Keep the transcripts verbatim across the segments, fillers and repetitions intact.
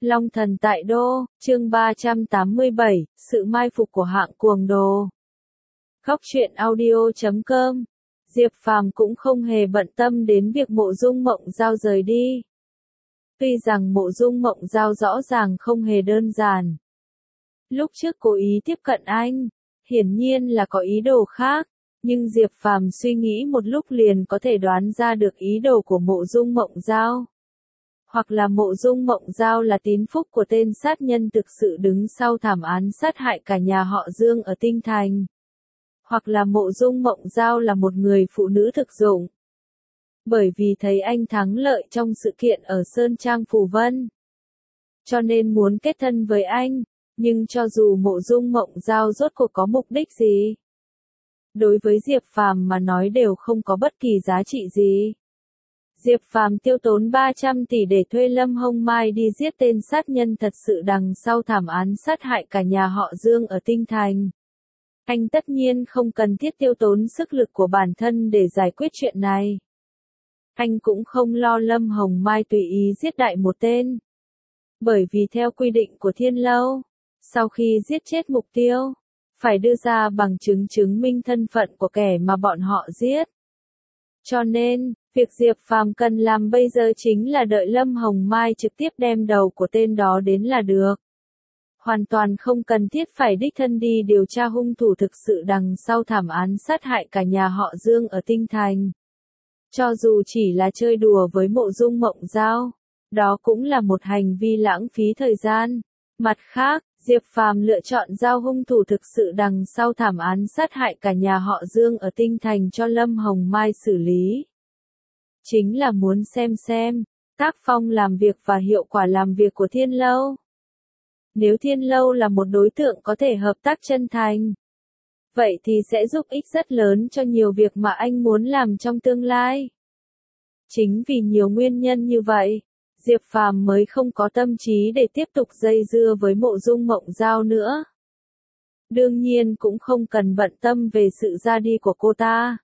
Long thần tại đô, chương ba trăm tám mươi bảy, sự mai phục của hạng cuồng đồ. Góc truyện audio chấm com. Diệp Phàm cũng không hề bận tâm đến việc Mộ Dung Mộng Giao rời đi. Tuy rằng Mộ Dung Mộng Giao rõ ràng không hề đơn giản. Lúc trước cố ý tiếp cận anh, hiển nhiên là có ý đồ khác, nhưng Diệp Phàm suy nghĩ một lúc liền có thể đoán ra được ý đồ của Mộ Dung Mộng Giao. Hoặc là Mộ Dung Mộng Giao là tín phúc của tên sát nhân thực sự đứng sau thảm án sát hại cả nhà họ Dương ở Tinh Thành. Hoặc là Mộ Dung Mộng Giao là một người phụ nữ thực dụng. Bởi vì thấy anh thắng lợi trong sự kiện ở Sơn Trang Phù Vân, cho nên muốn kết thân với anh, nhưng cho dù Mộ Dung Mộng Giao rốt cuộc có mục đích gì, đối với Diệp Phàm mà nói đều không có bất kỳ giá trị gì. Diệp Phàm tiêu tốn ba trăm tỷ để thuê Lâm Hồng Mai đi giết tên sát nhân thật sự đằng sau thảm án sát hại cả nhà họ Dương ở Tinh Thành. Anh tất nhiên không cần thiết tiêu tốn sức lực của bản thân để giải quyết chuyện này. Anh cũng không lo Lâm Hồng Mai tùy ý giết đại một tên. Bởi vì theo quy định của Thiên Lâu, sau khi giết chết mục tiêu, phải đưa ra bằng chứng chứng minh thân phận của kẻ mà bọn họ giết. Cho nên, việc Diệp Phàm cần làm bây giờ chính là đợi Lâm Hồng Mai trực tiếp đem đầu của tên đó đến là được. Hoàn toàn không cần thiết phải đích thân đi điều tra hung thủ thực sự đằng sau thảm án sát hại cả nhà họ Dương ở Tinh Thành. Cho dù chỉ là chơi đùa với Mộ Dung Mộng Giao, đó cũng là một hành vi lãng phí thời gian. Mặt khác, Diệp Phàm lựa chọn giao hung thủ thực sự đằng sau thảm án sát hại cả nhà họ Dương ở Tinh Thành cho Lâm Hồng Mai xử lý. Chính là muốn xem xem, tác phong làm việc và hiệu quả làm việc của Thiên Lâu. Nếu Thiên Lâu là một đối tượng có thể hợp tác chân thành, vậy thì sẽ giúp ích rất lớn cho nhiều việc mà anh muốn làm trong tương lai. Chính vì nhiều nguyên nhân như vậy, Diệp Phàm mới không có tâm trí để tiếp tục dây dưa với Mộ Dung Mộng Giao nữa. Đương nhiên cũng không cần bận tâm về sự ra đi của cô ta.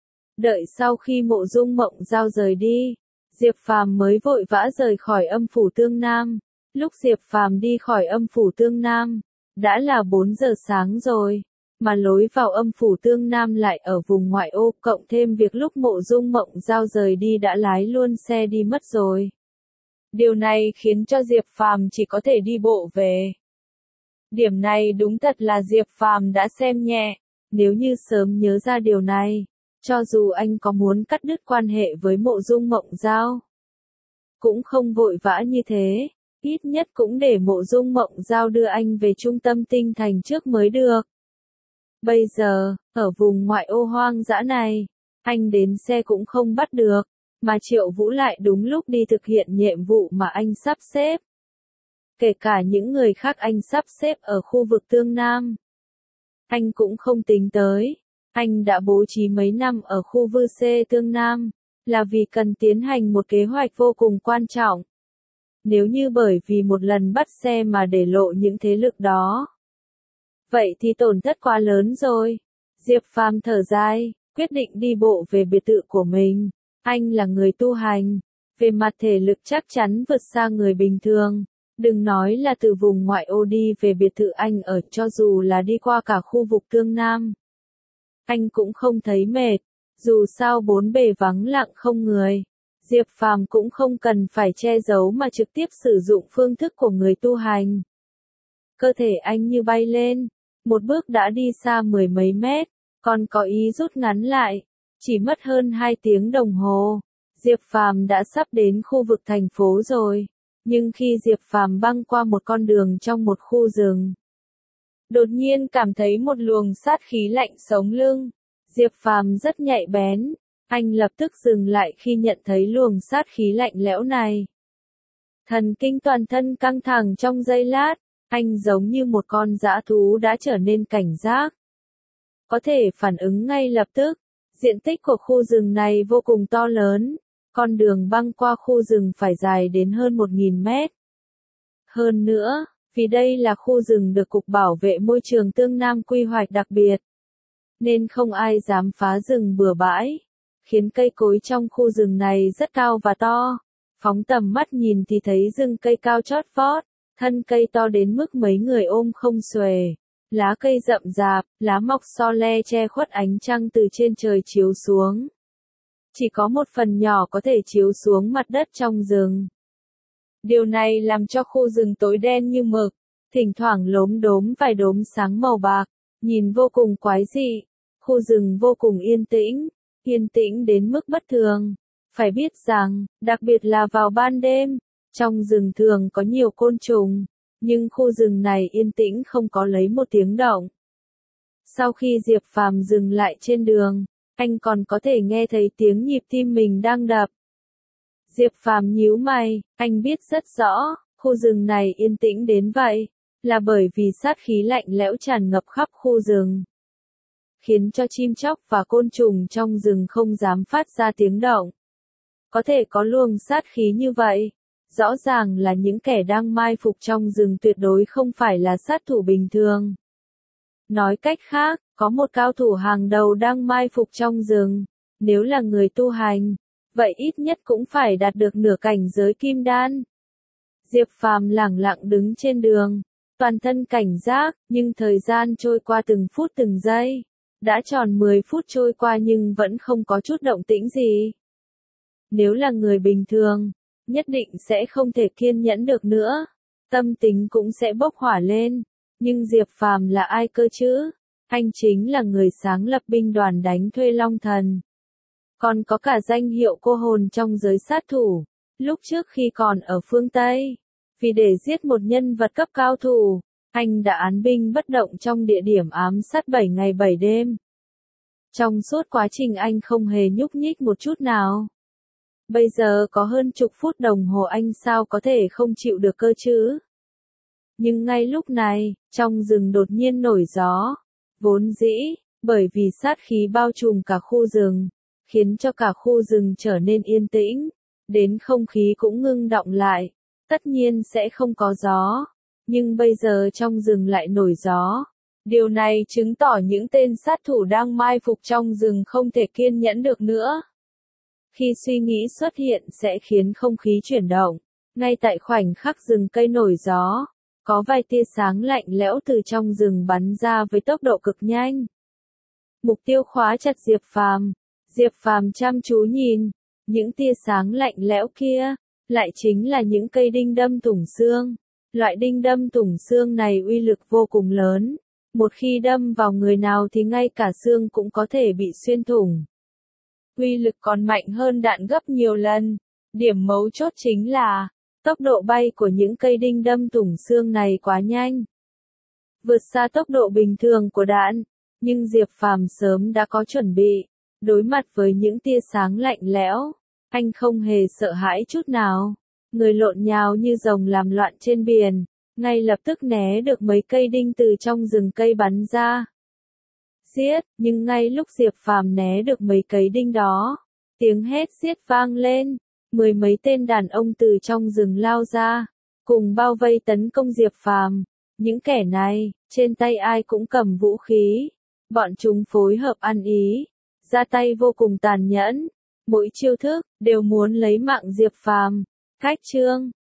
Đợi sau khi Mộ Dung Mộng Giao rời đi, Diệp Phàm mới vội vã rời khỏi Âm Phủ Tương Nam. Lúc Diệp Phàm đi khỏi Âm Phủ Tương Nam, đã là bốn giờ sáng rồi, mà lối vào Âm Phủ Tương Nam lại ở vùng ngoại ô, cộng thêm việc lúc Mộ Dung Mộng Giao rời đi đã lái luôn xe đi mất rồi. Điều này khiến cho Diệp Phàm chỉ có thể đi bộ về. Điểm này đúng thật là Diệp Phàm đã xem nhẹ, nếu như sớm nhớ ra điều này, cho dù anh có muốn cắt đứt quan hệ với Mộ Dung Mộng Giao, cũng không vội vã như thế, ít nhất cũng để Mộ Dung Mộng Giao đưa anh về trung tâm Tinh Thành trước mới được. Bây giờ, ở vùng ngoại ô hoang dã này, anh đến xe cũng không bắt được, mà Triệu Vũ lại đúng lúc đi thực hiện nhiệm vụ mà anh sắp xếp. Kể cả những người khác anh sắp xếp ở khu vực Tương Nam, anh cũng không tính tới. Anh đã bố trí mấy năm ở khu Vư Xê Tương Nam, là vì cần tiến hành một kế hoạch vô cùng quan trọng. Nếu như bởi vì một lần bắt xe mà để lộ những thế lực đó, vậy thì tổn thất quá lớn rồi. Diệp Phàm thở dài, quyết định đi bộ về biệt thự của mình. Anh là người tu hành, về mặt thể lực chắc chắn vượt xa người bình thường. Đừng nói là từ vùng ngoại ô đi về biệt thự anh ở, cho dù là đi qua cả khu vực Tương Nam, anh cũng không thấy mệt. Dù sao bốn bề vắng lặng không người, Diệp Phàm cũng không cần phải che giấu mà trực tiếp sử dụng phương thức của người tu hành. Cơ thể anh như bay lên, một bước đã đi xa mười mấy mét, còn có ý rút ngắn lại. Chỉ mất hơn hai tiếng đồng hồ, Diệp Phàm đã sắp đến khu vực thành phố rồi. Nhưng khi Diệp Phàm băng qua một con đường trong một khu rừng, đột nhiên cảm thấy một luồng sát khí lạnh sống lưng. Diệp Phàm rất nhạy bén, anh lập tức dừng lại khi nhận thấy luồng sát khí lạnh lẽo này. Thần kinh toàn thân căng thẳng trong giây lát, anh giống như một con dã thú đã trở nên cảnh giác. Có thể phản ứng ngay lập tức. Diện tích của khu rừng này vô cùng to lớn, con đường băng qua khu rừng phải dài đến hơn một nghìn mét. Hơn nữa, vì đây là khu rừng được Cục Bảo vệ Môi trường Tương Nam quy hoạch đặc biệt, nên không ai dám phá rừng bừa bãi, khiến cây cối trong khu rừng này rất cao và to. Phóng tầm mắt nhìn thì thấy rừng cây cao chót vót, Thân cây to đến mức mấy người ôm không xuề. Lá cây rậm rạp, lá mọc so le che khuất ánh trăng từ trên trời chiếu xuống. Chỉ có một phần nhỏ có thể chiếu xuống mặt đất trong rừng. Điều này làm cho khu rừng tối đen như mực, thỉnh thoảng lốm đốm vài đốm sáng màu bạc, nhìn vô cùng quái dị. Khu rừng vô cùng yên tĩnh, yên tĩnh đến mức bất thường. Phải biết rằng, đặc biệt là vào ban đêm, trong rừng thường có nhiều côn trùng, nhưng khu rừng này yên tĩnh không có lấy một tiếng động. Sau khi Diệp Phàm dừng lại trên đường, anh còn có thể nghe thấy tiếng nhịp tim mình đang đập. Diệp Phàm nhíu mày, anh biết rất rõ, khu rừng này yên tĩnh đến vậy, là bởi vì sát khí lạnh lẽo tràn ngập khắp khu rừng, khiến cho chim chóc và côn trùng trong rừng không dám phát ra tiếng động. Có thể có luồng sát khí như vậy, rõ ràng là những kẻ đang mai phục trong rừng tuyệt đối không phải là sát thủ bình thường. Nói cách khác, có một cao thủ hàng đầu đang mai phục trong rừng, nếu là người tu hành, vậy ít nhất cũng phải đạt được nửa cảnh giới kim đan. Diệp Phàm lẳng lặng đứng trên đường, toàn thân cảnh giác, nhưng thời gian trôi qua từng phút từng giây. Đã tròn mười phút trôi qua nhưng vẫn không có chút động tĩnh gì. Nếu là người bình thường, nhất định sẽ không thể kiên nhẫn được nữa, tâm tính cũng sẽ bốc hỏa lên. Nhưng Diệp Phàm là ai cơ chứ? Anh chính là người sáng lập binh đoàn đánh thuê Long Thần. Còn có cả danh hiệu cô hồn trong giới sát thủ. Lúc trước khi còn ở phương Tây, vì để giết một nhân vật cấp cao thủ, anh đã án binh bất động trong địa điểm ám sát bảy ngày bảy đêm. Trong suốt quá trình anh không hề nhúc nhích một chút nào. Bây giờ có hơn chục phút đồng hồ anh sao có thể không chịu được cơ chứ? Nhưng ngay lúc này, trong rừng đột nhiên nổi gió. Vốn dĩ, bởi vì sát khí bao trùm cả khu rừng, khiến cho cả khu rừng trở nên yên tĩnh, đến không khí cũng ngưng đọng lại. Tất nhiên sẽ không có gió. Nhưng bây giờ trong rừng lại nổi gió. Điều này chứng tỏ những tên sát thủ đang mai phục trong rừng không thể kiên nhẫn được nữa. Khi suy nghĩ xuất hiện sẽ khiến không khí chuyển động. Ngay tại khoảnh khắc rừng cây nổi gió, có vài tia sáng lạnh lẽo từ trong rừng bắn ra với tốc độ cực nhanh. Mục tiêu khóa chặt Diệp Phàm. Diệp Phàm chăm chú nhìn, những tia sáng lạnh lẽo kia, lại chính là những cây đinh đâm thủng xương. Loại đinh đâm thủng xương này uy lực vô cùng lớn. Một khi đâm vào người nào thì ngay cả xương cũng có thể bị xuyên thủng. Uy lực còn mạnh hơn đạn gấp nhiều lần. Điểm mấu chốt chính là, tốc độ bay của những cây đinh đâm thủng xương này quá nhanh. Vượt xa tốc độ bình thường của đạn. Nhưng Diệp Phàm sớm đã có chuẩn bị. Đối mặt với những tia sáng lạnh lẽo, anh không hề sợ hãi chút nào. Người lộn nhào như rồng làm loạn trên biển, ngay lập tức né được mấy cây đinh từ trong rừng cây bắn ra. Giết, nhưng ngay lúc Diệp Phàm né được mấy cây đinh đó, tiếng hét giết vang lên, mười mấy tên đàn ông từ trong rừng lao ra, cùng bao vây tấn công Diệp Phàm. Những kẻ này, trên tay ai cũng cầm vũ khí, bọn chúng phối hợp ăn ý, ra tay vô cùng tàn nhẫn, mỗi chiêu thức đều muốn lấy mạng Diệp Phàm. Cách chương